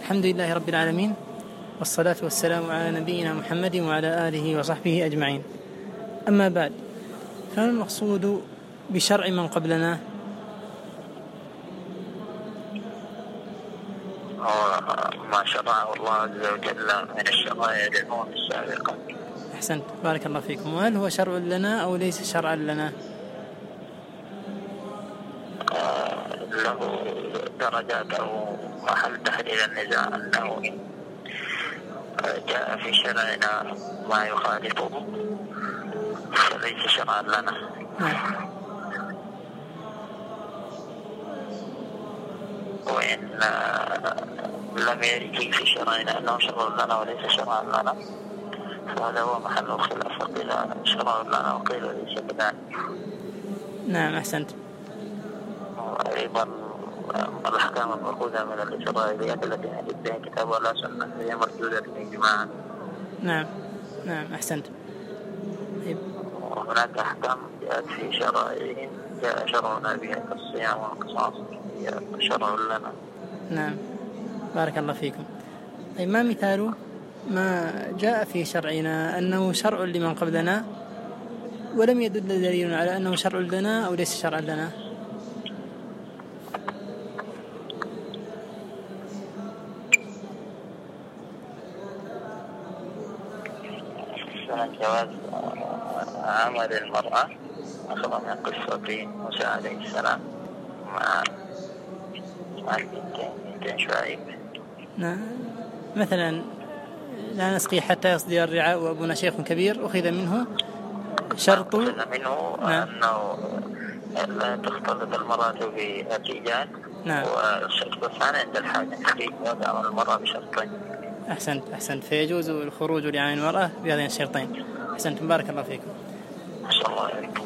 الحمد لله رب العالمين، والصلاة والسلام على نبينا محمد وعلى آله وصحبه أجمعين. أما بعد، كان المقصود بشرع من قبلنا ما شرعه الله عز وجل من الشرائع للأمم السابقة. أحسنت، بارك الله فيكم. وهل هو شرع لنا أو ليس شرعا لنا؟ له درجات أو محل تحديد النزاع، أنه جاء في شرعنا ما يخالفه فليس شرعا لنا. وإن لم يرد في شرعنا أنه شرع لنا وليس شرعا لنا فهذا هو محل الخلاف، وقيل شرع لنا وقيل ليس كذلك. نعم، أحسنت. أيضا الأحكام المأخوذة من الإسرائيليات التي حدث بها كتاب ولا سنة هي مردودة إجماعا. نعم أحسنت. وهناك أحكام جاءت في شرائعهم جاء شرعنا بها كالصيام والقصاص هي شرع لنا. نعم، بارك الله فيكم. طيب، ما مثال ما جاء في شرعنا أنه شرع لمن قبلنا ولم يدل دليل على أنه شرع لنا أو ليس شرعا لنا؟ جواز عمل المرأة أخذ من قصة موسى عليه السلام مع بنتين شعيب. نعم، مثلا لا نسقي حتى يصدر الرعاء وأبونا شيخ كبير، أخذ منه شرط أنه لا تختلط المرأة بالرجال. نعم. والشرط الثاني عند الحاجة في عمل المرأة بشرطين. أحسنت، فيجوز الخروج لعمل المرأة بهذين الشرطين. أحسنت، بارك الله فيكم. أحسن الله عليكم.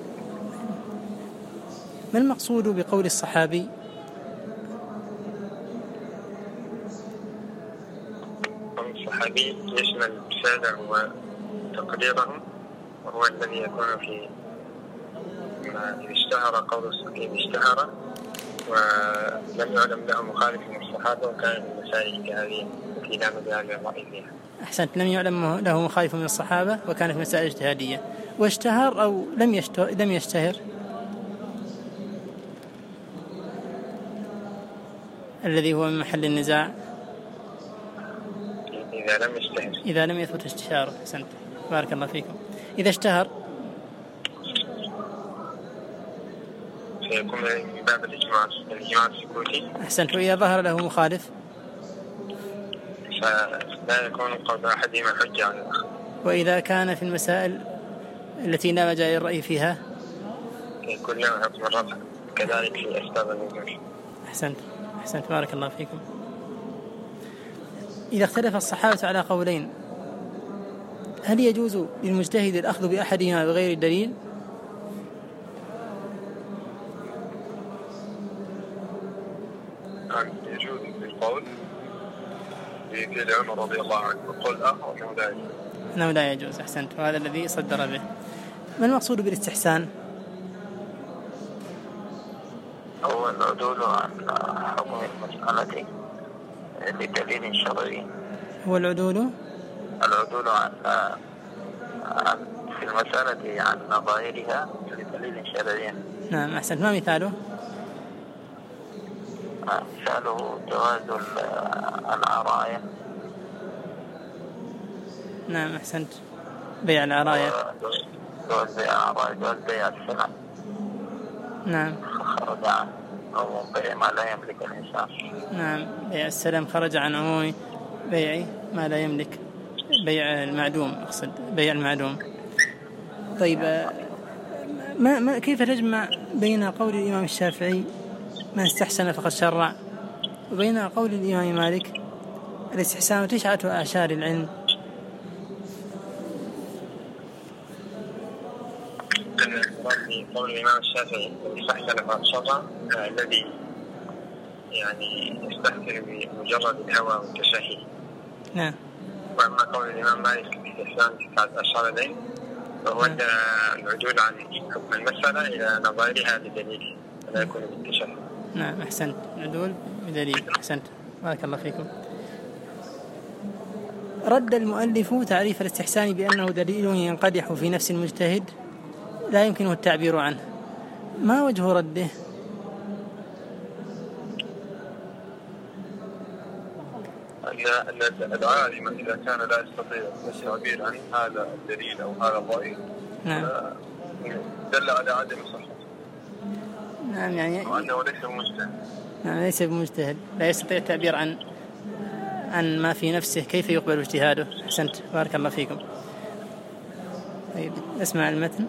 ما المقصود بقول الصحابي؟ الصحابي يشمل فعله وتقديره، وهو الذي يكون في ما اشتهر قول الصحابي اشتهر ولم يعلم له مخالف من الصحابة وكان من المسائل الاجتهادية التي لا مجال للرأي فيها. أحسنت، لم يعلم له مخالف من الصحابة وكانت في مسائل اجتهادية. واشتهر أو لم يشتهر الذي هو من محل النزاع إذا لم يثبت استشاره. أحسنت، بارك الله فيكم. إذا اشتهر سيكون من باب الإجماع السكوتي. أحسنت، وإذا ظهر له مخالف فلا يكون قول أحدهما حجة على الآخر. وإذا كان في المسائل التي لا مجال للرأي فيها يكون له حكم الرفع، كذلك في أسباب النزول. أحسنت، بارك الله فيكم. إذا اختلف الصحابة على قولين، هل يجوز للمجتهد الأخذ بأحدهما بغير دليل؟ يجوز بالقول بفعل عمر رضي الله عنه وقول آخر أنه لا يجوز. أحسنت، وهذا الذي صدر به. ما المقصود بالاستحسان؟ هو العدول عن حكم المسألة بدليل شرعي. هو العدول عن في المسألة عن نظائرها بدليل شرعي. نعم، أحسنت. ما مثاله؟ مثاله جواز العراية. نعم، أحسنت، بيع العراية. جواز بيع السلع. نعم، خرج عن عموم بيع ما لا يملك الإنسان. نعم، بيع السلم خرج عن عموم بيع ما لا يملك، بيع المعدوم، أقصد بيع المعدوم. طيب، كيف تجمع بين قول الإمام الشافعي من استحسن فقد شرع وبين قول الإمام مالك الاستحسان 9 أعشار العلم؟ قول الإمام الشافعي استحسن فقد شرع الذي يعني يستحسن بمجرد الهوى والتشهي. نعم. وأما قول الإمام مالك الاستحسان 9 أعشار العلم فهو العدول عن حكم المسألة إلى نظائرها بدليل ولا يكون بالتشهي. نعم، أحسنت، العدول بدليل. أحسنت، بارك الله فيكم. رد المؤلف تعريف الاستحسان بأنه دليل ينقدح في نفس المجتهد لا يمكنه التعبير عنه. ما وجه رده؟ أن العالم إذا كان لا يستطيع التعبير عن هذا الدليل أو هذا الرأي دل على عدم صحته. نعم، يعني وأنه ليس مجتهد. نعم، ليس بمجتهد، لا يستطيع التعبير عن ما في نفسه، كيف يقبل اجتهاده؟ أحسنت، بارك الله فيكم. طيب اسمع المتن.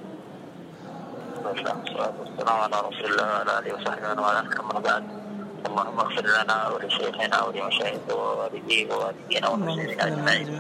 والصلاة والسلام على رسول الله وعلى آله وصحبه ومن والاه، أما بعد. اللهم اغفر لنا ولشيخنا ولمشايخه ووالديه ووالدينا والمسلمين أجمعين.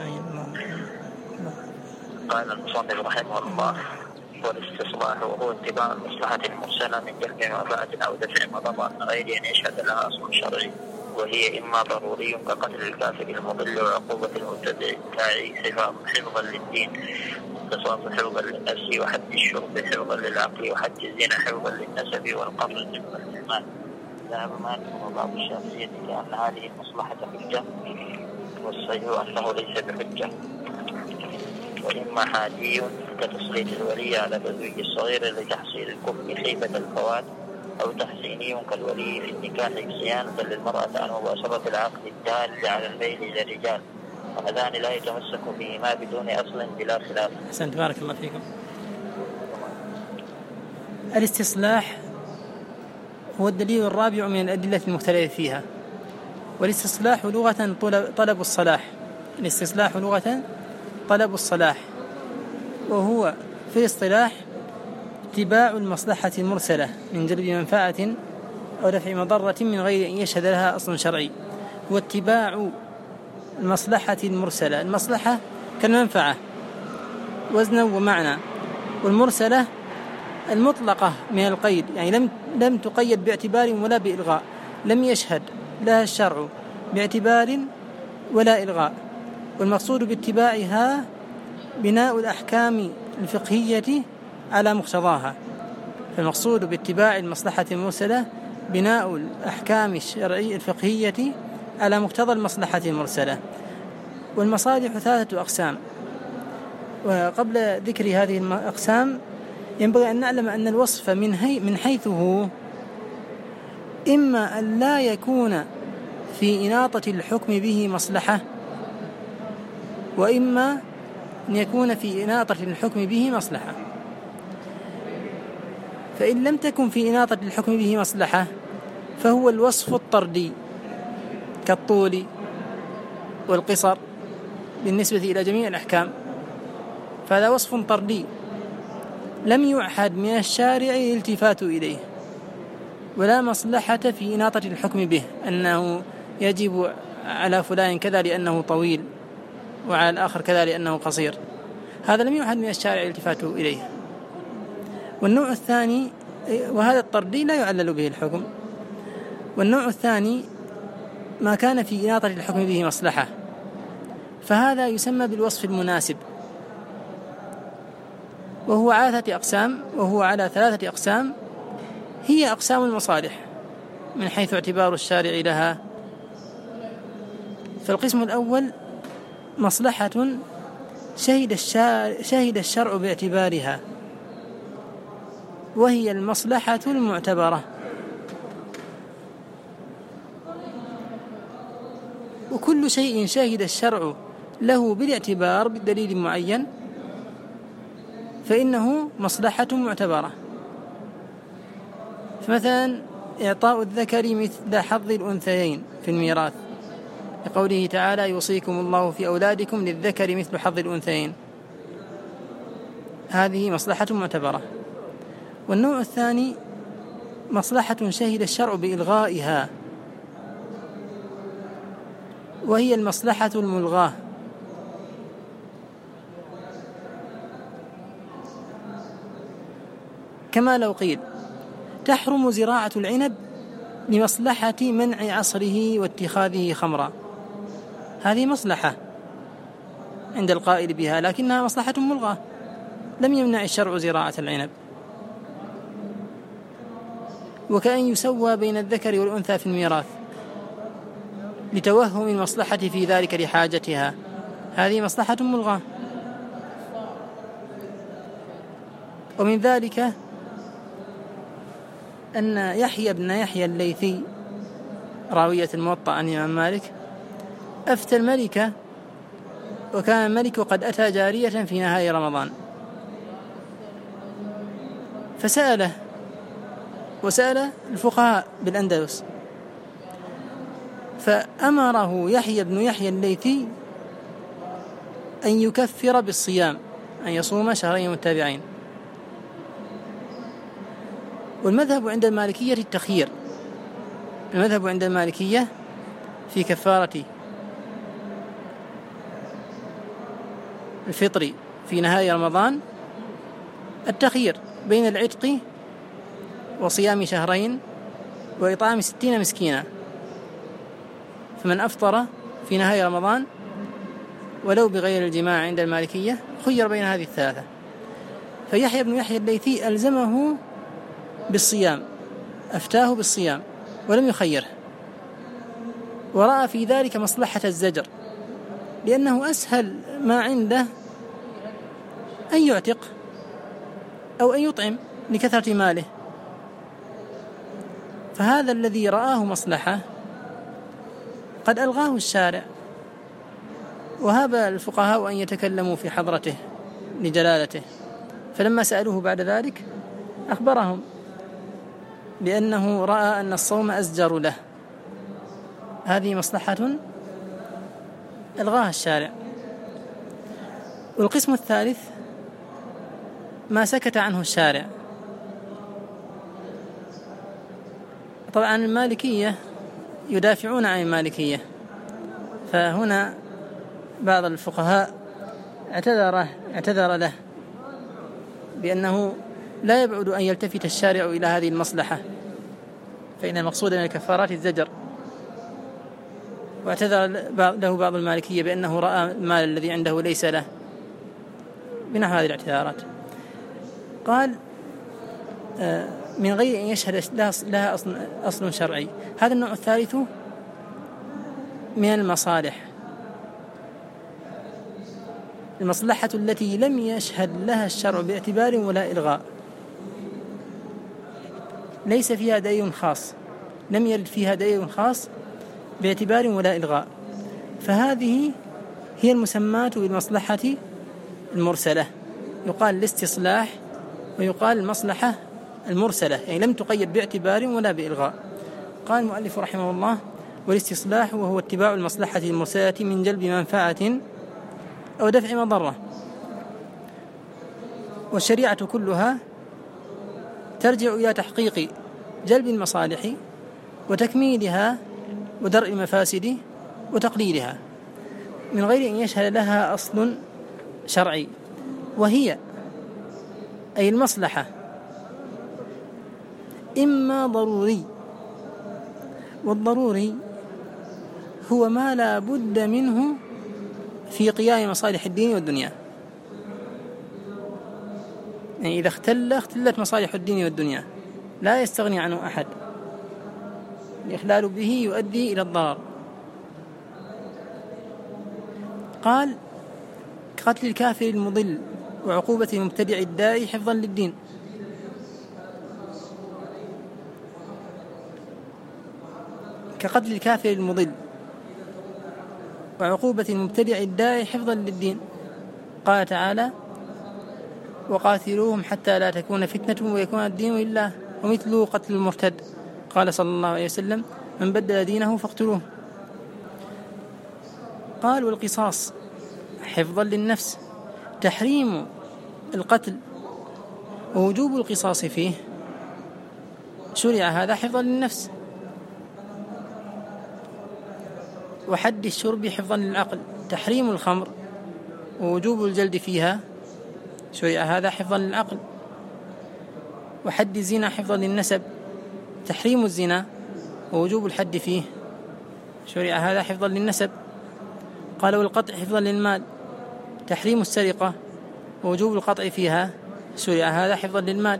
قال المصنف رحمه الله: والاستصلاح وهو اتباع المصلحة المرسلة من جلب منفعة أو دفع مضرة غير أن يشهد لها أصل شرعي، وهي إما ضروري كقتل الكافر المضل وعقوبة المبتدع حفظا للدين، قصاص حفظا للنفس، وحد الشرب حفظا للعقل، وحد الزنا حفظا للنسب، والقتل حفظا للمال. ذهب مالك وبعض الشافعية لأن هذه المصلحة حجة، والصحيح أنه ليس بحجة. وإما حادي كتسليط الولي على بذوي الصغير لتحصيل الكفر خيبة الفوات، أو تحسيني كالولي في النكاح صيانة للمرأة عن مباشرة العقد الدال على الميل إلى الرجال، وهذان لا يتمسك بهما بدون أصل بلا خلاف. أحسنت، بارك الله فيكم. الاستصلاح هو الدليل الرابع من الأدلة المختلفة فيها. والاستصلاح لغة طلب الصلاح. الاستصلاح لغة طلب الصلاح، وهو في الاصطلاح اتباع المصلحة المرسلة من جلب منفعة أو دفع مضرة من غير أن يشهد لها أصل شرعي. واتباع المصلحة المرسلة، المصلحة كالمنفعة وزنا ومعنى، والمرسلة المطلقة من القيد، يعني لم تقيد باعتبار ولا بإلغاء، لم يشهد لها الشرع باعتبار ولا إلغاء. والمقصود باتباعها بناء الأحكام الفقهية على مقتضاها. فالمقصود باتباع المصلحة المرسلة بناء الأحكام الشرعية الفقهية على مقتضى المصلحة المرسلة. والمصالح 3 أقسام، وقبل ذكر هذه الأقسام ينبغي أن نعلم أن الوصف من حيثه إما أن لا يكون في إناطة الحكم به مصلحة، وإما أن يكون في إناطة الحكم به مصلحة. فإن لم تكن في إناطة الحكم به مصلحة فهو الوصف الطردي كالطول والقصر بالنسبة إلى جميع الأحكام، فهذا وصف طردي لم يعهد من الشارع الالتفات إليه، ولا مصلحة في إناطة الحكم به أنه يجب على فلان كذا لأنه طويل وعلى الآخر كذا لأنه قصير، هذا لم يعهد من الشارع الالتفات إليه. والنوع الثاني، وهذا الطردي لا يعلل به الحكم. والنوع الثاني ما كان في إناطة الحكم به مصلحة، فهذا يسمى بالوصف المناسب، وهو على 3 أقسام، وهو على 3 أقسام هي أقسام المصالح من حيث اعتبار الشارع لها. فالقسم الأول مصلحة شهد الشرع باعتبارها، وهي المصلحة المعتبرة. وكل شيء شهد الشرع له بالاعتبار بالدليل معين فإنه مصلحة معتبرة. فمثلا إعطاء الذكر مثل حظ الأنثيين في الميراث، لقوله تعالى: يوصيكم الله في أولادكم للذكر مثل حظ الأنثيين، هذه مصلحة معتبرة. والنوع الثاني مصلحة شهد الشرع بإلغائها، وهي المصلحة الملغاة. كما لو قيل: تحرم زراعة العنب لمصلحة منع عصره واتخاذه خمرا، هذه مصلحة عند القائل بها، لكنها مصلحة ملغاة، لم يمنع الشرع زراعة العنب. وكأن يسوى بين الذكر والأنثى في الميراث لتوهم المصلحة في ذلك لحاجتها، هذه مصلحة ملغاة. ومن ذلك أن يحيى بن يحيى الليثي راوية الموطأ عن الإمام مالك أفتى الملك، وكان الملك قد أتى جارية في نهاية رمضان فسأله، وسأل الفقهاء بالأندلس، فأمره يحيى بن يحيى الليثي أن يكفر بالصيام، أن يصوم شهرين متتابعين. والمذهب عند المالكية التخيير، المذهب عند المالكية في كفارة الفطر في نهاية رمضان التخيير بين العتق وصيام شهرين وإطعام 60 مسكينا. فمن أفطر في نهاية رمضان ولو بغير الجماع عند المالكية خير بين هذه الثلاثة. فيحيى بن يحيى الليثي ألزمه بالصيام، أفتاه بالصيام ولم يخيره، ورأى في ذلك مصلحة الزجر، لأنه أسهل ما عنده أن يعتق أو أن يطعم لكثرة ماله. فهذا الذي رآه مصلحة قد ألغاه الشارع، وهاب الفقهاء أن يتكلموا في حضرته لجلالته، فلما سألوه بعد ذلك أخبرهم بأنه رأى أن الصوم أزجر له. هذه مصلحة ألغاها الشارع. والقسم الثالث ما سكت عنه الشارع. طبعا المالكية يدافعون عن المالكية، فهنا بعض الفقهاء اعتذر له بأنه لا يبعد أن يلتفت الشارع إلى هذه المصلحة، فإن المقصود من الكفارات الزجر. واعتذر له بعض المالكية بأنه رأى المال الذي عنده ليس له، بنحو هذه الاعتذارات. قال من غير أن يشهد لها أصل شرعي. هذا النوع الثالث من المصالح، المصلحة التي لم يشهد لها الشرع باعتبار ولا إلغاء، ليس فيها دليل خاص، لم يرد فيها دليل خاص باعتبار ولا إلغاء، فهذه هي المسماة بالمصلحة المرسلة. يقال الاستصلاح ويقال المصلحة المرسلة، يعني لم تقيد باعتبار ولا بإلغاء. قال المؤلف رحمه الله: والاستصلاح وهو اتباع المصلحة المرسلة من جلب منفعة أو دفع مضرة. والشريعة كلها ترجع إلى تحقيق جلب المصالح وتكميلها ودرء المفاسد وتقليلها من غير أن يشهد لها أصل شرعي. وهي أي المصلحة إما ضروري، والضروري هو ما لا بد منه في قيام مصالح الدين والدنيا، يعني إذا اختلت مصالح الدين والدنيا لا يستغني عنه أحد، الإخلال به يؤدي إلى الضرر. قال: كقتل الكافر المضل وعقوبة المبتدع الداعي حفظا للدين. كقتل الكافر المضل وعقوبة المبتدع الداعي حفظا للدين. قال تعالى: وقاتلوهم حتى لا تكون فتنة ويكون الدين لله، ومثله قتل المرتد. قال صلى الله عليه وسلم: من بدل دينه فاقتلوه. قال: والقصاص حفظا للنفس، تحريم القتل ووجوب القصاص فيه شرع هذا حفظا للنفس. وحد الشرب حفظا للعقل، تحريم الخمر ووجوب الجلد فيها شرع هذا حفظا للعقل. وحد الزنا حفظا للنسب، تحريم الزنا ووجوب الحد فيه شرع هذا حفظا للنسب. قال: والقطع حفظا للمال، تحريم السرقة ووجوب القطع فيها شرع هذا حفظا للمال.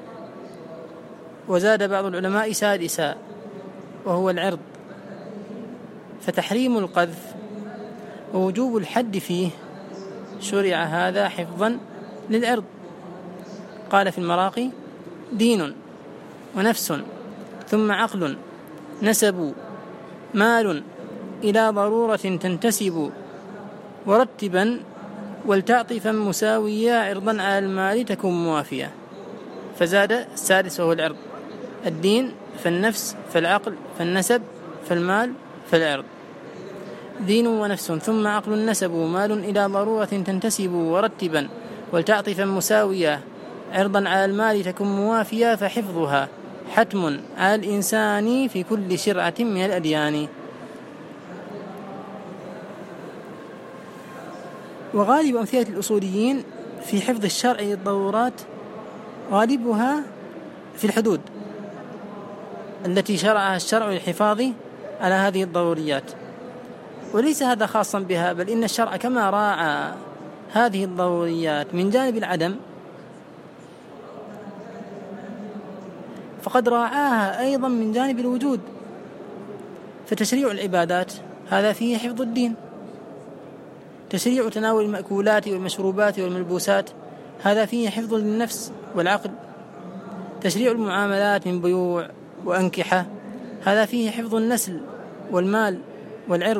وزاد بعض العلماء سادسا وهو العرض، فتحريم القذف ووجوب الحد فيه شرع هذا حفظا للعرض. قال في المراقي: دين ونفس ثم عقل نسب مال إلى ضرورة تنتسب ورتبا ولتعطفا مساويا عرضا على المال تكن موافية. فزاد السادس وهو العرض: الدين فالنفس فالعقل فالنسب فالمال فالعرض. دين ونفس ثم عقل نسب مال إلى ضرورة تنتسب ورتبا ولتعطفا مساوية عرضا على المال تكن موافية فحفظها حتم على الإنسان في كل شرعة من الأديان. وغالب أمثلة الأصوليين في حفظ الشرع للضرورات غالبها في الحدود التي شرعها الشرع للحفاظ على هذه الضروريات، وليس هذا خاصا بها، بل إن الشرع كما راعى هذه الضروريات من جانب العدم فقد راعاها أيضا من جانب الوجود. فتشريع العبادات هذا فيه حفظ الدين، تشريع تناول المأكولات والمشروبات والملبوسات هذا فيه حفظ للنفس والعقل، تشريع المعاملات من بيوع وأنكحة هذا فيه حفظ النسل والمال والعرض.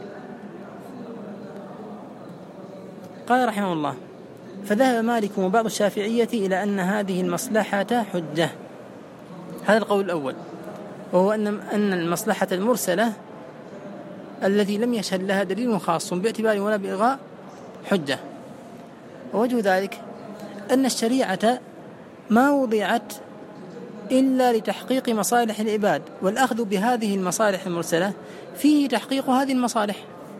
قال رحمه الله: فذهب مالك وبعض الشافعية إلى أن هذه المصلحة حجة. هذا القول الأول، وهو أن المصلحة المرسلة التي لم يشهد لها دليل خاص باعتبار ولا بإلغاء حجة. ووجه ذلك أن الشريعة ما وضعت إلا لتحقيق مصالح العباد، والأخذ بهذه المصالح المرسلة فيه تحقيق هذه المصالح.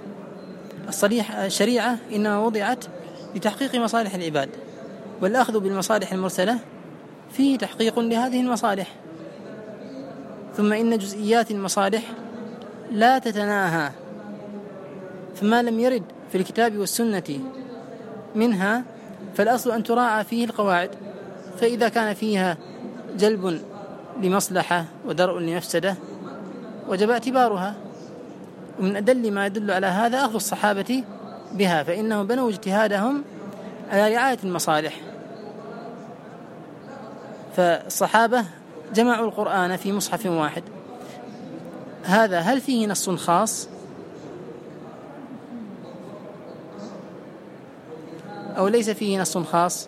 الشريعة إنما وضعت لتحقيق مصالح العباد، والأخذ بالمصالح المرسلة فيه تحقيق لهذه المصالح. ثم إن جزئيات المصالح لا تتناهى، فما لم يرد في الكتاب والسنة منها فالأصل أن تراعى فيه القواعد، فإذا كان فيها جلب لمصلحة ودرء لمفسدة وجب اعتبارها. ومن أدل ما يدل على هذا أخذ الصحابة بها، فإنهم بنوا اجتهادهم على رعاية المصالح. فالصحابة جمعوا القرآن في مصحف واحد، هذا هل فيه نص خاص أو ليس فيه نص خاص؟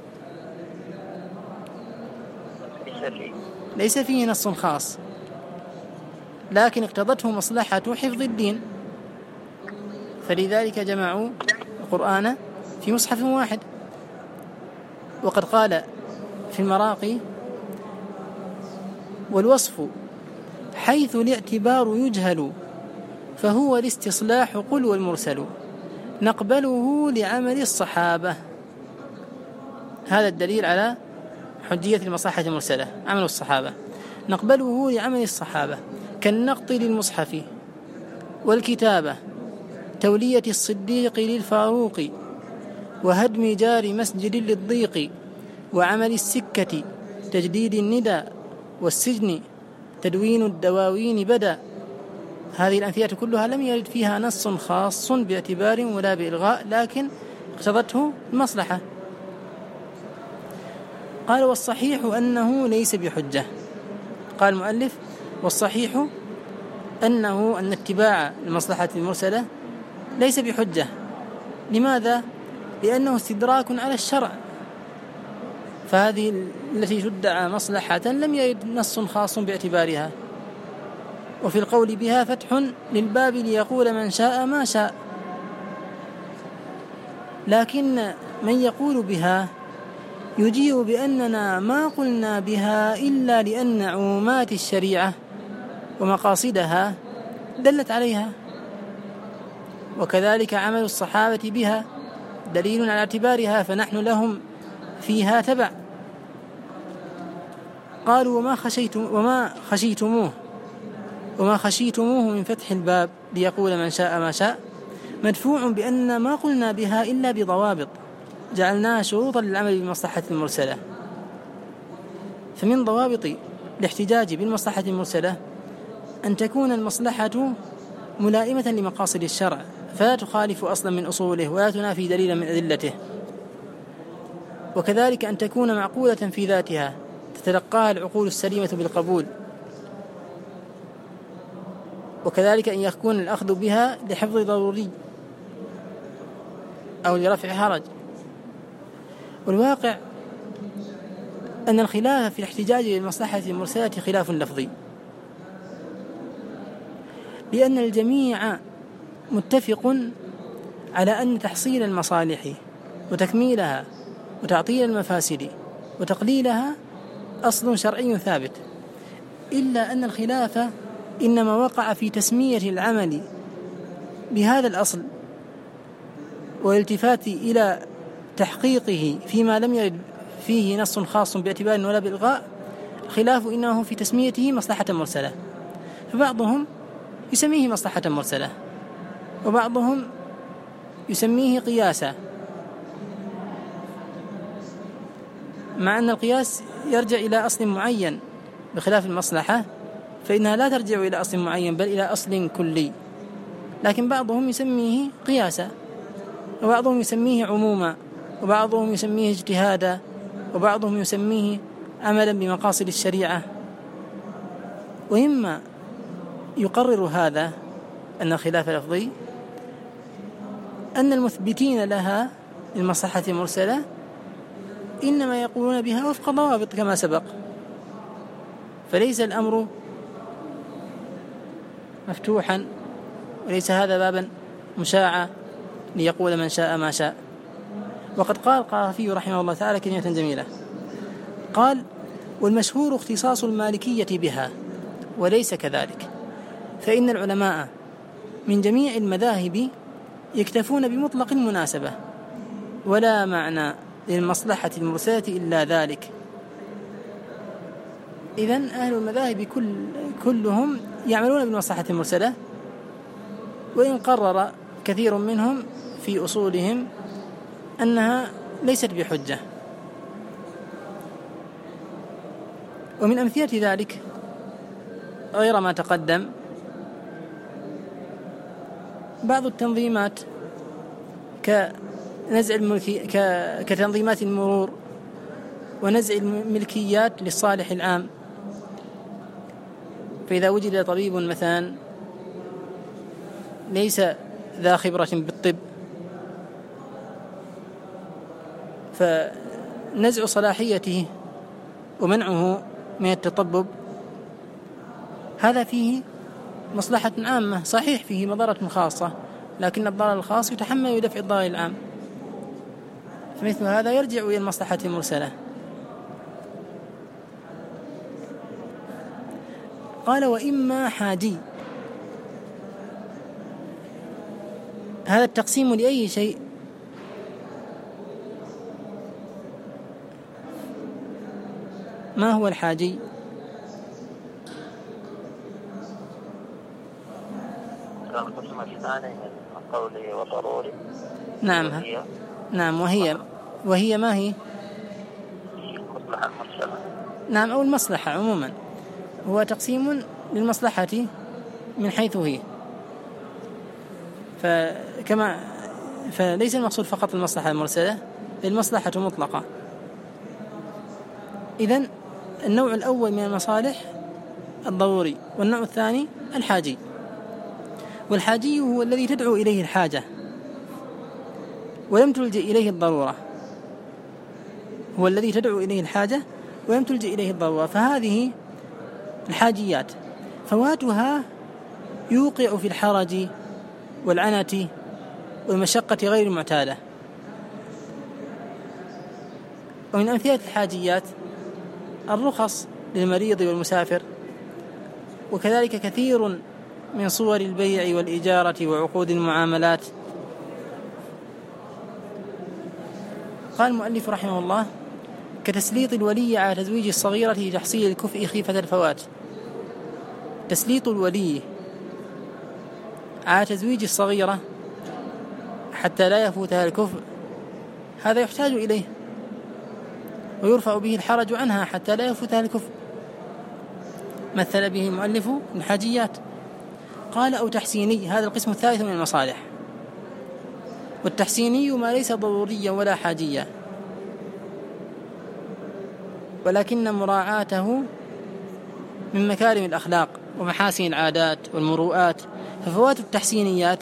ليس فيه نص خاص، لكن اقتضته مصلحة حفظ الدين، فلذلك جمعوا القرآن في مصحف واحد. وقد قال في المراقي: والوصف حيث الاعتبار يجهل فهو الاستصلاح قل والمرسل نقبله لعمل الصحابة. هذا الدليل على حجية المصلحة المرسلة، عمل الصحابة. نقبله لعمل الصحابة كالنقط للمصحف والكتابة تولية الصديق للفاروق وهدم جار مسجد للضيق وعمل السكة تجديد الندى والسجن تدوين الدواوين بدا. هذه الأمثلة كلها لم يرد فيها نص خاص باعتبار ولا بإلغاء، لكن اقتضته المصلحة. قال: والصحيح أنه ليس بحجة. قال المؤلف: والصحيح أن اتباع المصلحة المرسلة ليس بحجة. لماذا؟ لأنه استدراك على الشرع، فهذه التي تدعى مصلحة لم يرد نص خاص باعتبارها، وفي القول بها فتح للباب ليقول من شاء ما شاء. لكن من يقول بها يجيب بأننا ما قلنا بها إلا لأن عمومات الشريعة ومقاصدها دلت عليها، وكذلك عمل الصحابة بها دليل على اعتبارها، فنحن لهم فيها تبع. قالوا: وما خشيتموه من فتح الباب ليقول من شاء ما شاء مدفوع بأن ما قلنا بها إلا بضوابط جعلناها شروطا للعمل بالمصلحة المرسلة. فمن ضوابط الاحتجاج بالمصلحة المرسلة أن تكون المصلحة ملائمة لمقاصد الشرع، فلا تخالف أصلا من أصوله ولا تنافي دليلا من أدلته، وكذلك أن تكون معقولة في ذاتها تتلقاها العقول السليمة بالقبول، وكذلك أن يكون الأخذ بها لحفظ ضروري أو لرفع حرج. والواقع أن الخلاف في الاحتجاج للمصلحة المرسلة خلاف لفظي، لأن الجميع متفق على أن تحصيل المصالح وتكميلها وتعطيل المفاسد وتقليلها أصل شرعي ثابت، إلا أن الخلاف إنما وقع في تسمية العمل بهذا الأصل والالتفات إلى تحقيقه فيما لم يرد فيه نص خاص باعتبار ولا بإلغاء. الخلاف إنه في تسميته مصلحة مرسلة، فبعضهم يسميه مصلحة مرسلة وبعضهم يسميه قياسا، مع أن القياس يرجع إلى أصل معين بخلاف المصلحة فإنها لا ترجع إلى أصل معين بل إلى أصل كلي. لكن بعضهم يسميه قياسا وبعضهم يسميه عموما وبعضهم يسميه اجتهادا وبعضهم يسميه عملا بمقاصد الشريعة. وإما يقرر هذا أن الخلاف لفظي أن المثبتين لها للمصلحة المرسلة إنما يقولون بها وفق ضوابط كما سبق، فليس الأمر مفتوحا وليس هذا بابا مشاعا ليقول من شاء ما شاء. وقد قال القرافي رحمه الله تعالى كلمة جميلة، قال: والمشهور اختصاص المالكية بها وليس كذلك، فإن العلماء من جميع المذاهب يكتفون بمطلق المناسبة ولا معنى للمصلحة المرسلة إلا ذلك. إذن أهل المذاهب كلهم يعملون بالمصلحة المرسلة، وإن قرر كثير منهم في أصولهم أنها ليست بحجة. ومن أمثلة ذلك غير ما تقدم بعض التنظيمات كتنظيمات المرور ونزع الملكيات للصالح العام. فإذا وجد طبيب مثلا ليس ذا خبرة بالطب فنزع صلاحيته ومنعه من التطبب هذا فيه مصلحة عامة، صحيح فيه مضرة خاصة لكن الضرر الخاص يتحمل ودفع الضرر العام، فمثل هذا يرجع إلى المصلحة المرسلة. قال: وإما حاجي. هذا التقسيم لأي شيء؟ ما هو الحاجي؟ القسم الثاني من قولي وضروري. نعم وهي ما هي؟ المصلحة المرسلة. نعم، أو المصلحة عموما، هو تقسيم للمصلحة من حيث هي، فليس المقصود فقط المصلحة المرسلة، المصلحة مطلقة. إذن النوع الأول من المصالح الضروري، والنوع الثاني الحاجي. والحاجي هو الذي تدعو إليه الحاجة ولم تلجئ إليه الضرورة، هو الذي تدعو إليه الحاجة ولم تلجئ إليه الضرورة. فهذه الحاجيات فواتها يوقع في الحرج والعنة والمشقة غير المعتادة. ومن أمثلة الحاجيات الرخص للمريض والمسافر، وكذلك كثير من صور البيع والإجارة وعقود المعاملات. قال المؤلف رحمه الله: كتسليط الولي على تزويج الصغيرة لتحصيل الكفء خيفة الفوات. تسليط الولي على تزويج الصغيرة حتى لا يفوتها الكفء هذا يحتاج إليه ويرفع به الحرج عنها حتى لا يفوتها الكفء، مثل به المؤلف الحاجيات. قال: أو تحسيني، هذا القسم الثالث من المصالح. والتحسيني ما ليس ضروريا ولا حاجيا، ولكن مراعاته من مكارم الأخلاق ومحاسن العادات والمروءات. ففوات التحسينيات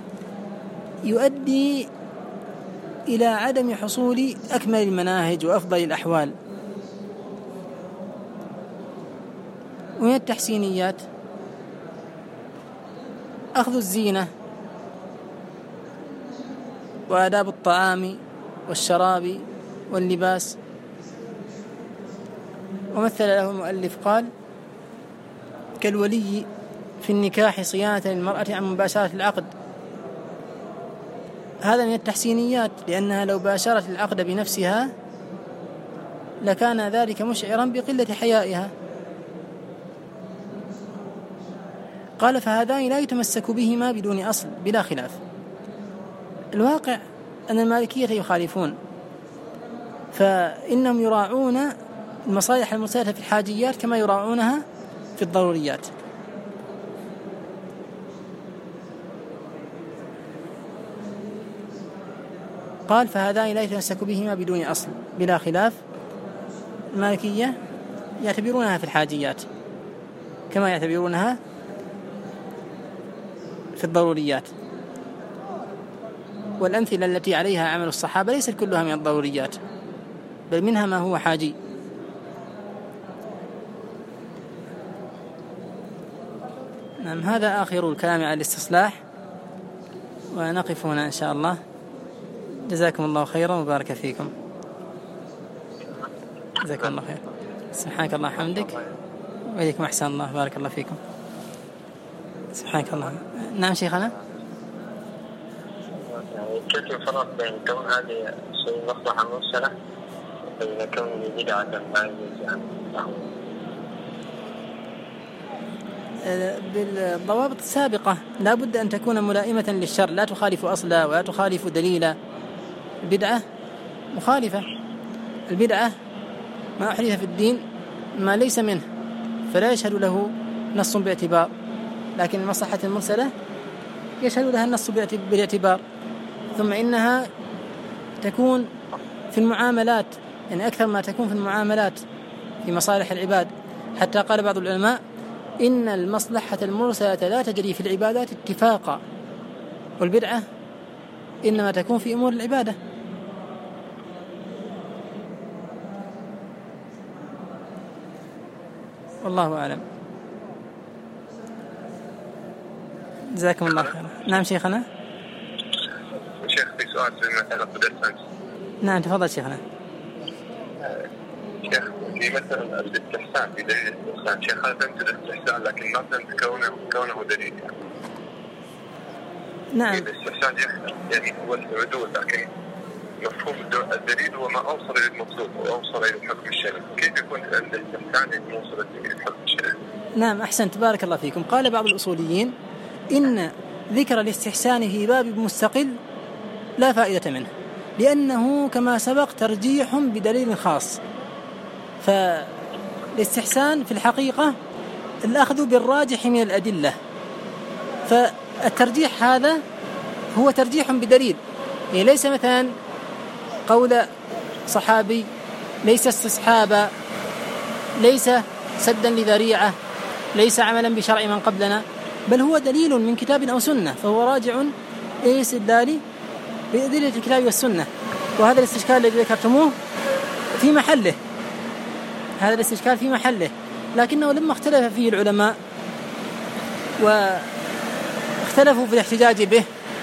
يؤدي إلى عدم حصول أكمل المناهج وأفضل الأحوال. ومن التحسينيات أخذ الزينة وآداب الطعام والشراب واللباس. ومثل له المؤلف قال: كالولي في النكاح صيانة للمرأة عن مباشرة العقد. هذا من التحسينيات، لأنها لو باشرت العقد بنفسها لكان ذلك مشعرا بقلة حيائها. قال: فهذان لا يتمسك بهما بدون أصل بلا خلاف. الواقع أن المالكية يخالفون، فإنهم يراعون المصالح المرسلة في الحاجيات كما يراعونها في الضروريات. قال: فهذان لا يتمسك بهما بدون أصل بلا خلاف. المالكية يعتبرونها في الحاجيات كما يعتبرونها في الضروريات، والأمثلة التي عليها عمل الصحابة ليست كلها من الضروريات، بل منها ما هو حاجي. نعم، هذا آخر الكلام على الاستصلاح، ونقف هنا إن شاء الله. جزاكم الله خيرا وبارك فيكم. جزاكم الله خير. سبحانك الله حمدك وإليكم أحسن الله. بارك الله فيكم. سبحانك الله. نعم شيخنا. كيف الفرق بين كون هذه شيء مصلحة مرسلة وبين كون بدعة ما يجوز عنه؟ بالضوابط السابقة لا بد أن تكون ملائمة للشر، لا تخالف أصلا ولا تخالف دليلا. البدعة مخالفة. البدعة ما أحدث في الدين ما ليس منه، فلا يشهد له نص باعتبار، لكن المصلحة المرسلة يشهد لها النص باعتبار. ثم إنها تكون في المعاملات، يعني أكثر ما تكون في المعاملات في مصالح العباد، حتى قال بعض العلماء: إن المصلحة المرسلة لا تجري في العبادات اتفاقا، والبدعة إنما تكون في أمور العبادة. والله أعلم. جزاكم الله خيرا. نعم شيخنا. شيخ في سؤال في المسألة قدرت. نعم تفضل شيخنا. شيخ في مثلا الاستحسان في دليل الاستحسان، شيخ هذا فهمت الاستحسان لكن ما فهمت كونه دليل. نعم. الاستحسان يعني هو العدول، لكن مفهوم الدليل هو ما أوصل إلى المقصود وأوصل إلى الحكم الشرعي. كيف يكون الاستحسان الموصل إلى الحكم الشرعي؟ نعم أحسنت، بارك الله فيكم. قال بعض الأصوليين: إن ذكر الاستحسان في باب مستقل لا فائدة منه، لأنه كما سبق ترجيح بدليل خاص. فالاستحسان في الحقيقة الأخذ بالراجح من الأدلة، فالترجيح هذا هو ترجيح بدليل، يعني ليس مثلا قول صحابي، ليس استصحابا، ليس سدا لذريعة، ليس عملا بشرع من قبلنا، بل هو دليل من كتاب أو سنة، فهو راجع إلى استدلال بأدلة الكتاب والسنة. وهذا الاستشكال الذي ذكرتموه في محله، هذا الاستشكال في محله، لكنه لما اختلف فيه العلماء واختلفوا في الاحتجاج به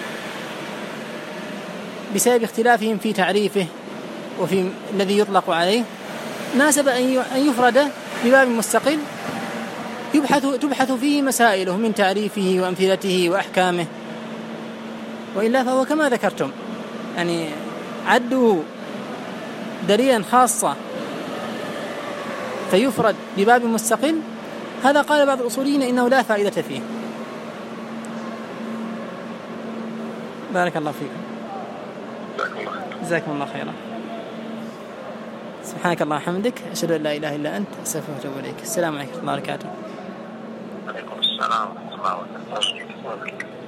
بسبب اختلافهم في تعريفه وفي الذي يطلق عليه، ناسب أن يفرد بباب مستقل تبحث فيه مسائله من تعريفه وأمثلته وأحكامه. وإلا فهو كما ذكرتم، يعني عدوا دليلا خاصة فيفرد بباب مستقل، هذا قال بعض الأصوليين إنه لا فائدة فيه. بارك الله فيكم. جزاكم الله خيرا. سبحانك اللهم وبحمدك، أشهد أن لا إله إلا أنت، أستغفرك وأتوب إليك. السلام عليكم ورحمة الله وبركاته. وعليكم السلام ورحمة الله وبركاته.